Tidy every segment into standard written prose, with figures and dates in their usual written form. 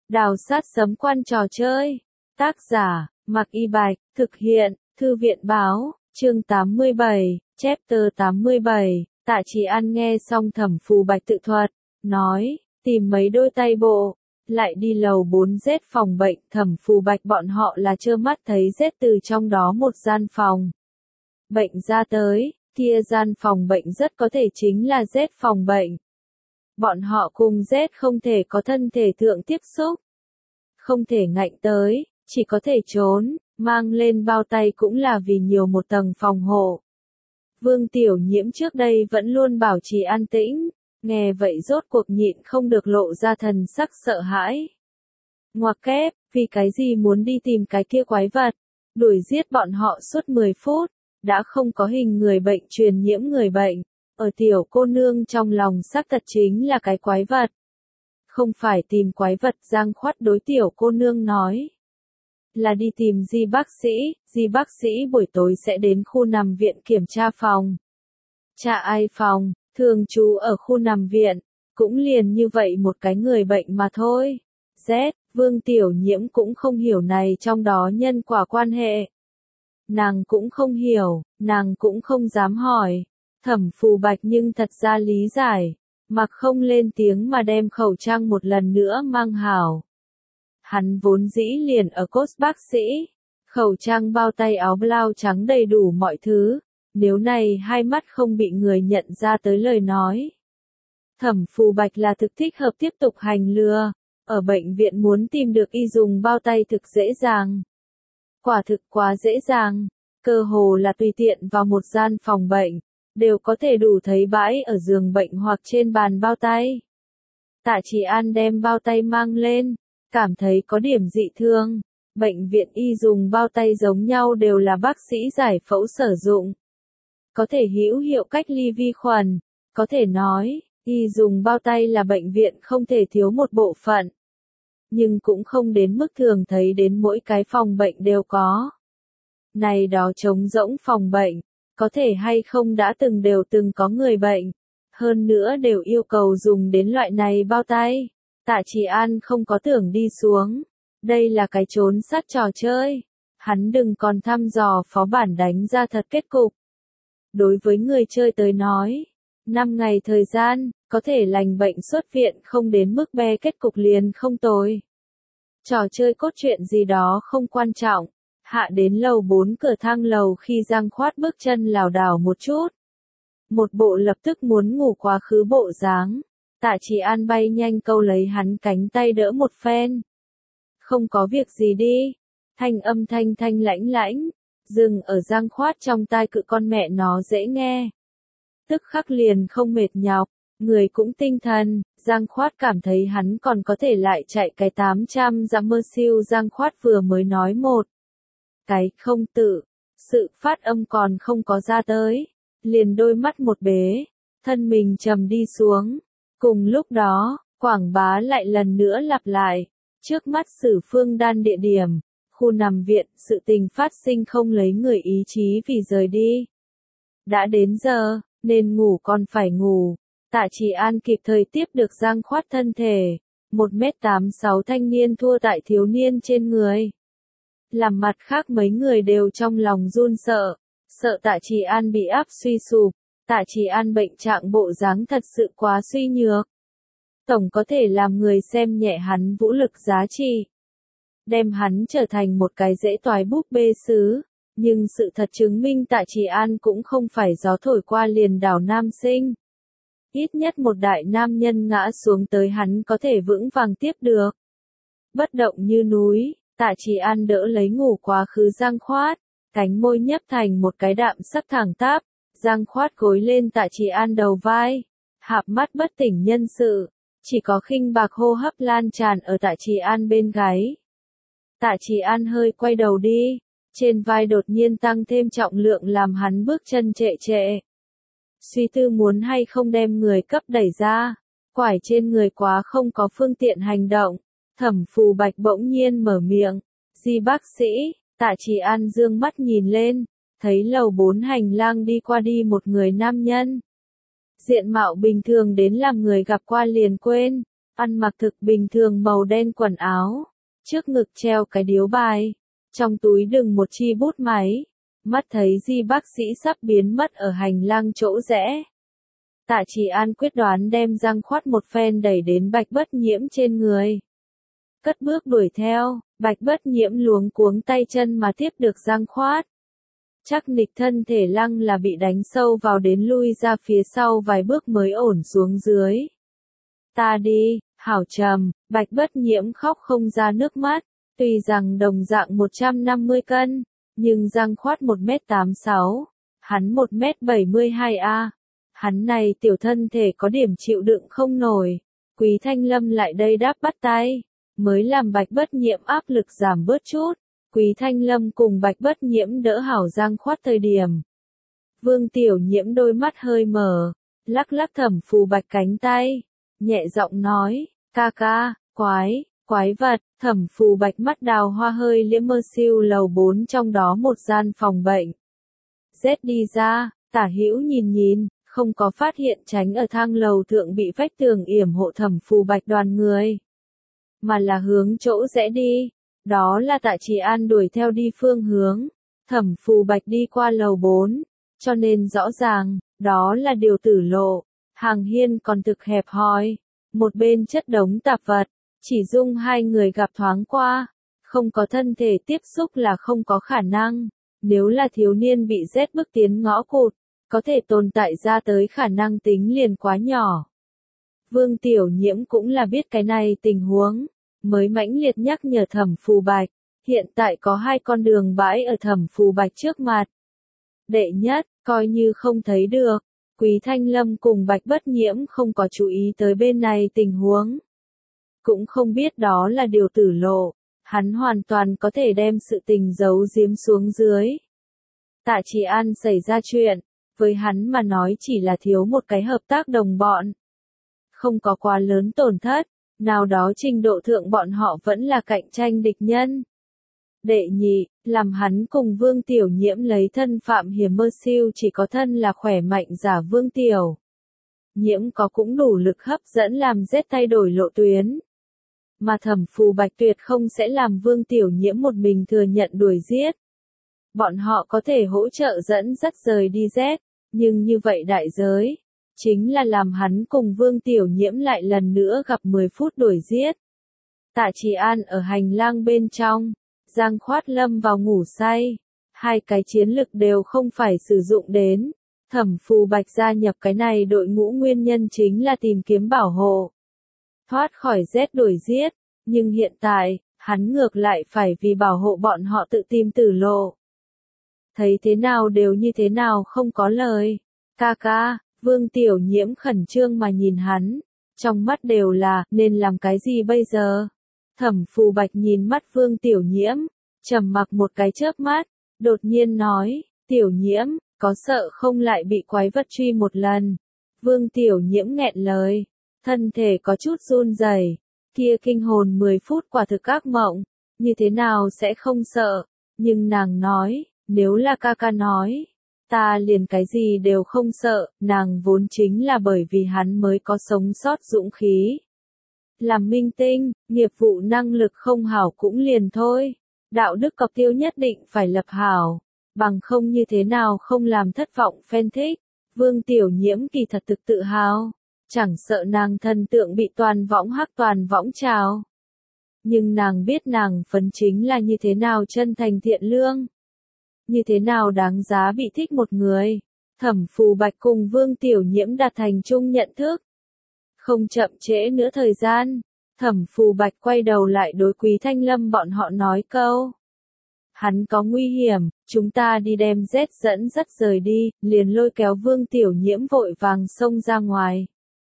Đào sát sấm quan trò chơi. Tác giả, Mạc Y Bạch, thực hiện, Thư viện báo, chương 87, chapter 87, Tạ Trì An nghe xong Thẩm Phù Bạch tự thuật, nói, tìm mấy đôi tay bộ, lại đi lầu 4Z phòng bệnh. Thẩm Phù Bạch bọn họ là trơ mắt thấy Z từ trong đó một gian phòng bệnh ra tới, kia gian phòng bệnh rất có thể chính là Z phòng bệnh. Bọn họ cùng Z không thể có thân thể thượng tiếp xúc, không thể ngạnh tới, chỉ có thể trốn, mang lên bao tay cũng là vì nhiều một tầng phòng hộ. Vương Tiểu Nhiễm trước đây vẫn luôn bảo trì an tĩnh, nghe vậy rốt cuộc nhịn không được lộ ra thần sắc sợ hãi. Ngoặc kép, vì cái gì muốn đi tìm cái kia quái vật, đuổi giết bọn họ suốt 10 phút, đã không có hình người bệnh truyền nhiễm người bệnh, ở tiểu cô nương trong lòng xác thật chính là cái quái vật. Không phải tìm quái vật, Giang Khoát đối tiểu cô nương nói. Là đi tìm Di bác sĩ buổi tối sẽ đến khu nằm viện kiểm tra phòng. Cha ai phòng, thường trú ở khu nằm viện, cũng liền như vậy một cái người bệnh mà thôi. Z, Vương Tiểu Nhiễm cũng không hiểu này trong đó nhân quả quan hệ. Nàng cũng không hiểu, nàng cũng không dám hỏi. Thẩm Phù Bạch nhưng thật ra lý giải, mặc không lên tiếng mà đem khẩu trang một lần nữa mang hảo. Hắn vốn dĩ liền ở cốt bác sĩ, khẩu trang bao tay áo blau trắng đầy đủ mọi thứ, nếu này hai mắt không bị người nhận ra tới lời nói. Thẩm Phù Bạch là thực thích hợp tiếp tục hành lừa, ở bệnh viện muốn tìm được y dùng bao tay thực dễ dàng. Quả thực quá dễ dàng, cơ hồ là tùy tiện vào một gian phòng bệnh, đều có thể đủ thấy bãi ở giường bệnh hoặc trên bàn bao tay. Tạ Trì An đem bao tay mang lên, cảm thấy có điểm dị thương. Bệnh viện y dùng bao tay giống nhau đều là bác sĩ giải phẫu sử dụng. Có thể hữu hiệu cách ly vi khuẩn, có thể nói, y dùng bao tay là bệnh viện không thể thiếu một bộ phận. Nhưng cũng không đến mức thường thấy đến mỗi cái phòng bệnh đều có. Này đó trống rỗng phòng bệnh, có thể hay không đã đều từng có người bệnh, hơn nữa đều yêu cầu dùng đến loại này bao tay. Tạ Trì An không có tưởng đi xuống, đây là cái trốn sát trò chơi, hắn đừng còn thăm dò phó bản đánh ra thật kết cục. Đối với người chơi tới nói, 5 ngày thời gian, có thể lành bệnh xuất viện không đến mức be kết cục liền không tồi. Trò chơi cốt truyện gì đó không quan trọng. Hạ đến lầu 4 cửa thang lầu khi Giang Khoát bước chân lảo đảo một chút. Một bộ lập tức muốn ngủ quá khứ bộ dáng. Tạ Trì An bay nhanh câu lấy hắn cánh tay đỡ một phen. Không có việc gì đi. Thanh âm thanh lãnh, dừng ở Giang Khoát trong tai cự con mẹ nó dễ nghe. Tức khắc liền không mệt nhọc, người cũng tinh thần. Giang Khoát cảm thấy hắn còn có thể lại chạy cái 800 dặm mơ siêu. Giang Khoát vừa mới nói một cái không tự, sự phát âm còn không có ra tới, liền đôi mắt một bế, thân mình trầm đi xuống. Cùng lúc đó, quảng bá lại lần nữa lặp lại, trước mắt Sử Phương Đan địa điểm, khu nằm viện, sự tình phát sinh không lấy người ý chí vì rời đi. Đã đến giờ, nên ngủ còn phải ngủ. Tạ Trì An kịp thời tiếp được Giang Khoát thân thể, 1m86 thanh niên thua tại thiếu niên trên người. Làm mặt khác mấy người đều trong lòng run sợ, sợ Tạ Trì An bị áp suy sụp. Tạ Trì An bệnh trạng bộ dáng thật sự quá suy nhược. Tổng có thể làm người xem nhẹ hắn vũ lực giá trị, đem hắn trở thành một cái dễ toái búp bê sứ. Nhưng sự thật chứng minh Tạ Trì An cũng không phải gió thổi qua liền đảo nam sinh. Ít nhất một đại nam nhân ngã xuống tới hắn có thể vững vàng tiếp được. Bất động như núi. Tạ Trì An đỡ lấy ngủ quá khứ Giang Khoát, cánh môi nhấp thành một cái đạm sắc thẳng tắp. Giang Khoát gối lên Tạ Trì An đầu vai, hạp mắt bất tỉnh nhân sự, chỉ có khinh bạc hô hấp lan tràn ở Tạ Trì An bên gáy. Tạ Trì An hơi quay đầu đi, trên vai đột nhiên tăng thêm trọng lượng làm hắn bước chân trệ trệ. Suy tư muốn hay không đem người cấp đẩy ra, quải trên người quá không có phương tiện hành động. Thẩm Phù Bạch bỗng nhiên mở miệng, Di bác sĩ. Tạ Trì An dương mắt nhìn lên, thấy lầu 4 hành lang đi qua đi một người nam nhân. Diện mạo bình thường đến làm người gặp qua liền quên, ăn mặc thực bình thường màu đen quần áo, trước ngực treo cái điếu bài, trong túi đựng một chi bút máy, mắt thấy Di bác sĩ sắp biến mất ở hành lang chỗ rẽ. Tạ Chỉ An quyết đoán đem Giang Khoát một phen đẩy đến Bạch Bất Nhiễm trên người. Cất bước đuổi theo, Bạch Bất Nhiễm luống cuống tay chân mà tiếp được Giang Khoát. Chắc nịch thân thể lăng là bị đánh sâu vào đến lui ra phía sau vài bước mới ổn xuống dưới. Ta đi, hảo trầm, Bạch Bất Nhiễm khóc không ra nước mắt, tuy rằng đồng dạng 150 cân, nhưng Giang Khoát 1m86, hắn 1m72a. Hắn này tiểu thân thể có điểm chịu đựng không nổi, Quý Thanh Lâm lại đây đáp bắt tay, mới làm Bạch Bất Nhiễm áp lực giảm bớt chút. Quý Thanh Lâm cùng Bạch Bất Nhiễm đỡ hảo Giang Khoát thời điểm. Vương Tiểu Nhiễm đôi mắt hơi mở, lắc lắc Thẩm Phù Bạch cánh tay, nhẹ giọng nói, ca ca, quái vật. Thẩm Phù Bạch mắt đào hoa hơi liễm mơ siêu lầu 4 trong đó một gian phòng bệnh. Rét đi ra, tả hữu nhìn, không có phát hiện tránh ở thang lầu thượng bị vách tường yểm hộ Thẩm Phù Bạch đoàn người, mà là hướng chỗ rẽ đi. Đó là Tạ Chỉ An đuổi theo đi phương hướng. Thẩm Phù Bạch đi qua lầu 4, cho nên rõ ràng, đó là điều tử lộ. Hàng hiên còn thực hẹp hòi, một bên chất đống tạp vật, chỉ dung hai người gặp thoáng qua, không có thân thể tiếp xúc là không có khả năng. Nếu là thiếu niên bị rét bước tiến ngõ cụt, có thể tồn tại ra tới khả năng tính liền quá nhỏ. Vương Tiểu Nhiễm cũng là biết cái này tình huống, mới mãnh liệt nhắc nhở Thẩm Phù Bạch, hiện tại có hai con đường bãi ở Thẩm Phù Bạch trước mặt. Đệ nhất, coi như không thấy được, Quý Thanh Lâm cùng Bạch Bất Nhiễm không có chú ý tới bên này tình huống. Cũng không biết đó là điều tử lộ, hắn hoàn toàn có thể đem sự tình giấu giếm xuống dưới. Tạ Chỉ An xảy ra chuyện, với hắn mà nói chỉ là thiếu một cái hợp tác đồng bọn. Không có quá lớn tổn thất, nào đó trình độ thượng bọn họ vẫn là cạnh tranh địch nhân. Đệ nhị, làm hắn cùng Vương Tiểu Nhiễm lấy thân phạm hiểm mơ siêu chỉ có thân là khỏe mạnh giả Vương Tiểu Nhiễm có cũng đủ lực hấp dẫn làm rét thay đổi lộ tuyến. Mà Thẩm Phù Bạch tuyệt không sẽ làm Vương Tiểu Nhiễm một mình thừa nhận đuổi giết. Bọn họ có thể hỗ trợ dẫn dắt rời đi rét, nhưng như vậy đại giới, chính là làm hắn cùng Vương Tiểu Nhiễm lại lần nữa gặp 10 phút đuổi giết. Tạ Chỉ An ở hành lang bên trong, Giang Khoát lâm vào ngủ say, hai cái chiến lực đều không phải sử dụng đến. Thẩm Phù Bạch gia nhập cái này đội ngũ nguyên nhân chính là tìm kiếm bảo hộ, thoát khỏi rét đuổi giết, nhưng hiện tại, hắn ngược lại phải vì bảo hộ bọn họ tự tìm tử lộ. Thấy thế nào đều như thế nào không có lời. Ca ca, Vương Tiểu Nhiễm khẩn trương mà nhìn hắn, trong mắt đều là, nên làm cái gì bây giờ? Thẩm Phù Bạch nhìn mắt Vương Tiểu Nhiễm, trầm mặc một cái chớp mắt, đột nhiên nói, Tiểu Nhiễm, có sợ không lại bị quái vật truy một lần? Vương Tiểu Nhiễm nghẹn lời, thân thể có chút run rẩy, kia kinh hồn 10 phút quả thực ác mộng, như thế nào sẽ không sợ? Nhưng nàng nói, nếu là ca ca nói, ta liền cái gì đều không sợ, nàng vốn chính là bởi vì hắn mới có sống sót dũng khí. Làm minh tinh, nghiệp vụ năng lực không hảo cũng liền thôi, đạo đức cọc tiêu nhất định phải lập hảo, bằng không như thế nào không làm thất vọng fan thích. Vương Tiểu Nhiễm kỳ thật thực tự hào, chẳng sợ nàng thần tượng bị toàn võng trào. Nhưng nàng biết nàng phấn chính là như thế nào chân thành thiện lương, như thế nào đáng giá bị thích một người. Thẩm Phù Bạch cùng Vương Tiểu Nhiễm đạt thành chung nhận thức. Không chậm trễ nữa thời gian, Thẩm Phù Bạch quay đầu lại đối Quý Thanh Lâm bọn họ nói câu. Hắn có nguy hiểm, chúng ta đi đem rét dẫn dắt rời đi, liền lôi kéo Vương Tiểu Nhiễm vội vàng xông ra ngoài.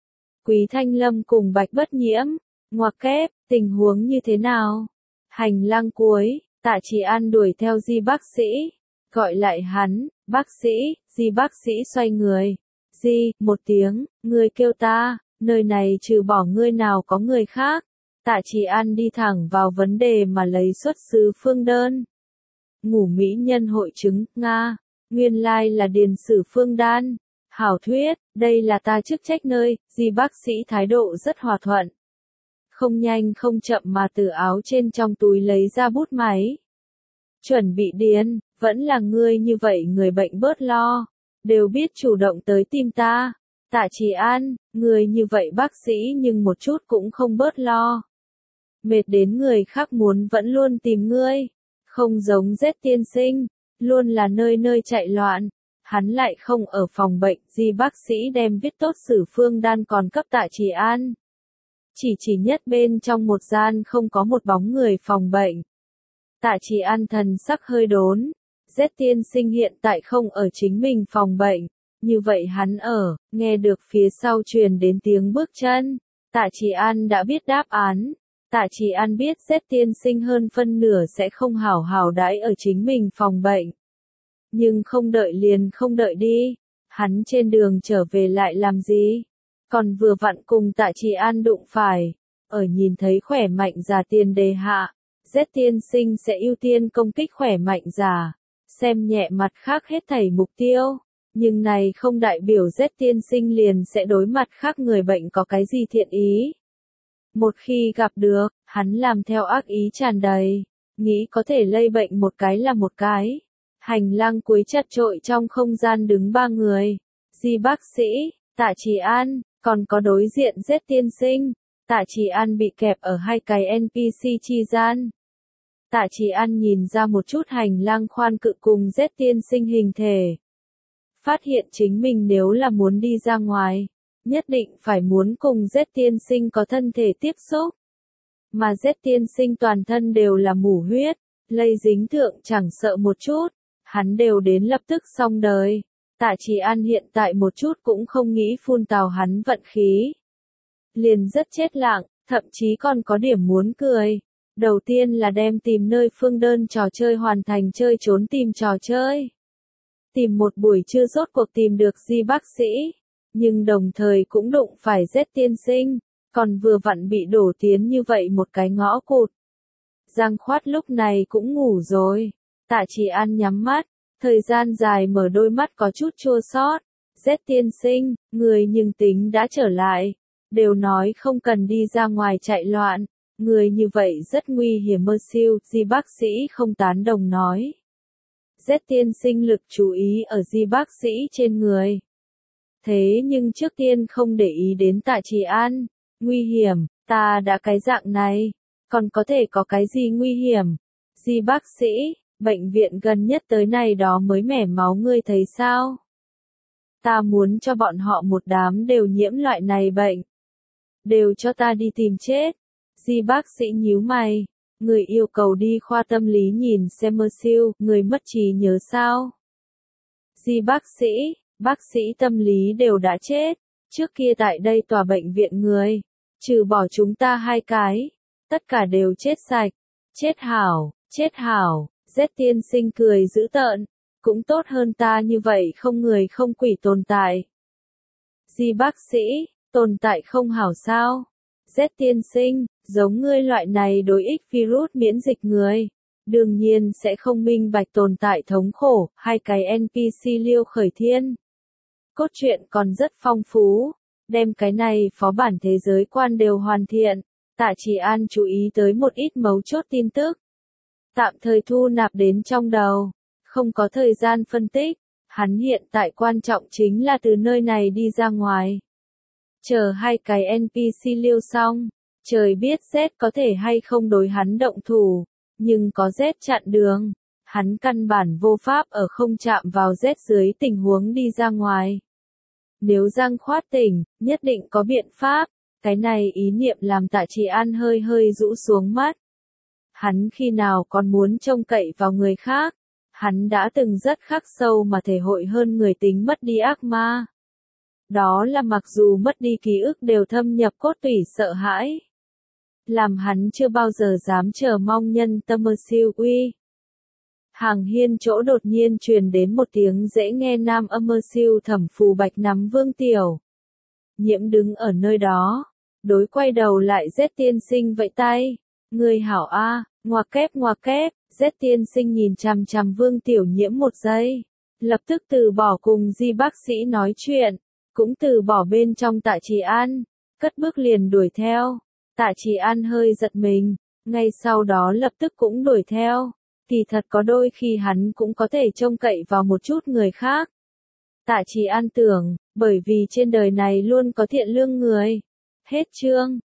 Quý Thanh Lâm cùng Bạch Bất Nhiễm, ngoặc kép, tình huống như thế nào? Hành lang cuối, Tạ Chỉ An đuổi theo Di bác sĩ, gọi lại hắn, bác sĩ. Di bác sĩ xoay người. Di, một tiếng, ngươi kêu ta, nơi này trừ bỏ ngươi nào có người khác. Tạ Chỉ An đi thẳng vào vấn đề mà lấy xuất xứ phương đơn. Ngủ mỹ nhân hội chứng, Nga, nguyên lai là điền sử phương đan. Hảo thuyết, đây là ta chức trách nơi, Di bác sĩ thái độ rất hòa thuận. không nhanh không chậm mà từ áo trên trong túi lấy ra bút máy. Chuẩn bị điền, vẫn là ngươi như vậy người bệnh bớt lo, đều biết chủ động tới tìm ta. Tạ Trì An, người như vậy bác sĩ nhưng một chút cũng không bớt lo. Mệt đến người khác muốn vẫn luôn tìm ngươi, không giống Z tiên sinh, luôn là nơi nơi chạy loạn. Hắn lại không ở phòng bệnh, Di bác sĩ đem viết tốt xử phương đan còn cấp Tạ Trì An. Chỉ nhất bên trong một gian không có một bóng người phòng bệnh. Tạ Trì An thần sắc hơi đốn, Z tiên sinh hiện tại không ở chính mình phòng bệnh, như vậy hắn ở, nghe được phía sau truyền đến tiếng bước chân. Tạ Trì An đã biết đáp án. Tạ Trì An biết Z tiên sinh hơn phân nửa sẽ không hảo hảo đãi ở chính mình phòng bệnh. Nhưng không đợi liền không đợi đi, hắn trên đường trở về lại làm gì? Còn vừa vặn cùng Tạ Trì An đụng phải, ở nhìn thấy khỏe mạnh già tiền đề hạ, Z tiên sinh sẽ ưu tiên công kích khỏe mạnh già, xem nhẹ mặt khác hết thảy mục tiêu. Nhưng này không đại biểu Z tiên sinh liền sẽ đối mặt khác người bệnh có cái gì thiện ý. Một khi gặp được, hắn làm theo ác ý tràn đầy, nghĩ có thể lây bệnh một cái là một cái. Hành lang cuối chật chội trong không gian đứng ba người. Di bác sĩ, Tạ Trì An, còn có đối diện Z tiên sinh. Tạ Trì An bị kẹp ở hai cái NPC chi gian. Tạ Trì An nhìn ra một chút hành lang khoan cự cùng Z tiên sinh hình thể. Phát hiện chính mình nếu là muốn đi ra ngoài, nhất định phải muốn cùng Z tiên sinh có thân thể tiếp xúc. Mà Z tiên sinh toàn thân đều là mủ huyết, lây dính thượng chẳng sợ một chút, hắn đều đến lập tức xong đời. Tạ Trì An hiện tại một chút cũng không nghĩ phun tào hắn vận khí. Liền rất chết lặng, thậm chí còn có điểm muốn cười. Đầu tiên là đem tìm nơi phương đơn trò chơi hoàn thành chơi trốn tìm trò chơi. Tìm một buổi trưa rốt cuộc tìm được Di bác sĩ, nhưng đồng thời cũng đụng phải Z tiên sinh, còn vừa vặn bị đổ tiến như vậy một cái ngõ cụt. Giang Khoát lúc này cũng ngủ rồi. Tạ Trì An nhắm mắt, thời gian dài mở đôi mắt có chút chua xót. Z tiên sinh, người nhưng tính đã trở lại, đều nói không cần đi ra ngoài chạy loạn, người như vậy rất nguy hiểm mơ siêu, Di bác sĩ không tán đồng nói. Z tiên sinh lực chú ý ở Di bác sĩ trên người. Thế nhưng trước tiên không để ý đến Tạ Trì An. Nguy hiểm, ta đã cái dạng này, còn có thể có cái gì nguy hiểm? Di bác sĩ, bệnh viện gần nhất tới này đó mới mẻ máu ngươi thấy sao? Ta muốn cho bọn họ một đám đều nhiễm loại này bệnh. Đều cho ta đi tìm chết. Di bác sĩ nhíu mày. Người yêu cầu đi khoa tâm lý nhìn xem mơ siêu, người mất trí nhớ sao? Di bác sĩ tâm lý đều đã chết. Trước kia tại đây tòa bệnh viện người, trừ bỏ chúng ta hai cái, tất cả đều chết sạch. Chết hảo, Z tiên sinh cười dữ tợn, cũng tốt hơn ta như vậy không người không quỷ tồn tại. Di bác sĩ, tồn tại không hảo sao? Z tiên sinh, giống ngươi loại này đối ích virus miễn dịch người, đương nhiên sẽ không minh bạch tồn tại thống khổ, hai cái NPC liêu khởi thiên. Cốt truyện còn rất phong phú, đem cái này phó bản thế giới quan đều hoàn thiện. Tạ Trì An chú ý tới một ít mấu chốt tin tức. Tạm thời thu nạp đến trong đầu, không có thời gian phân tích, hắn hiện tại quan trọng chính là từ nơi này đi ra ngoài. Chờ hai cái NPC liêu xong, trời biết Z có thể hay không đối hắn động thủ, nhưng có Z chặn đường, hắn căn bản vô pháp ở không chạm vào Z dưới tình huống đi ra ngoài. Nếu Giang Khoát tỉnh, nhất định có biện pháp, cái này ý niệm làm Tạ Trì An hơi hơi rũ xuống mắt. Hắn khi nào còn muốn trông cậy vào người khác, hắn đã từng rất khắc sâu mà thể hội hơn người tính mất đi ác ma. Đó là mặc dù mất đi ký ức đều thâm nhập cốt tủy sợ hãi. Làm hắn chưa bao giờ dám chờ mong nhân tâm mơ siêu uy. Hàng hiên chỗ đột nhiên truyền đến một tiếng dễ nghe nam âm mơ siêu Thẩm Phù Bạch nắm Vương Tiểu. Nhiễm đứng ở nơi đó, đối quay đầu lại Z tiên sinh vẫy tay. Người hảo a, ngoặc kép, Z tiên sinh nhìn chằm chằm Vương Tiểu Nhiễm một giây. Lập tức từ bỏ cùng Di bác sĩ nói chuyện, cũng từ bỏ bên trong Tạ Trì An, cất bước liền đuổi theo. Tạ Trì An hơi giật mình, ngay sau đó lập tức cũng đuổi theo. Kỳ thật có đôi khi hắn cũng có thể trông cậy vào một chút người khác. Tạ Trì An tưởng, bởi vì trên đời này luôn có thiện lương người. Hết chương.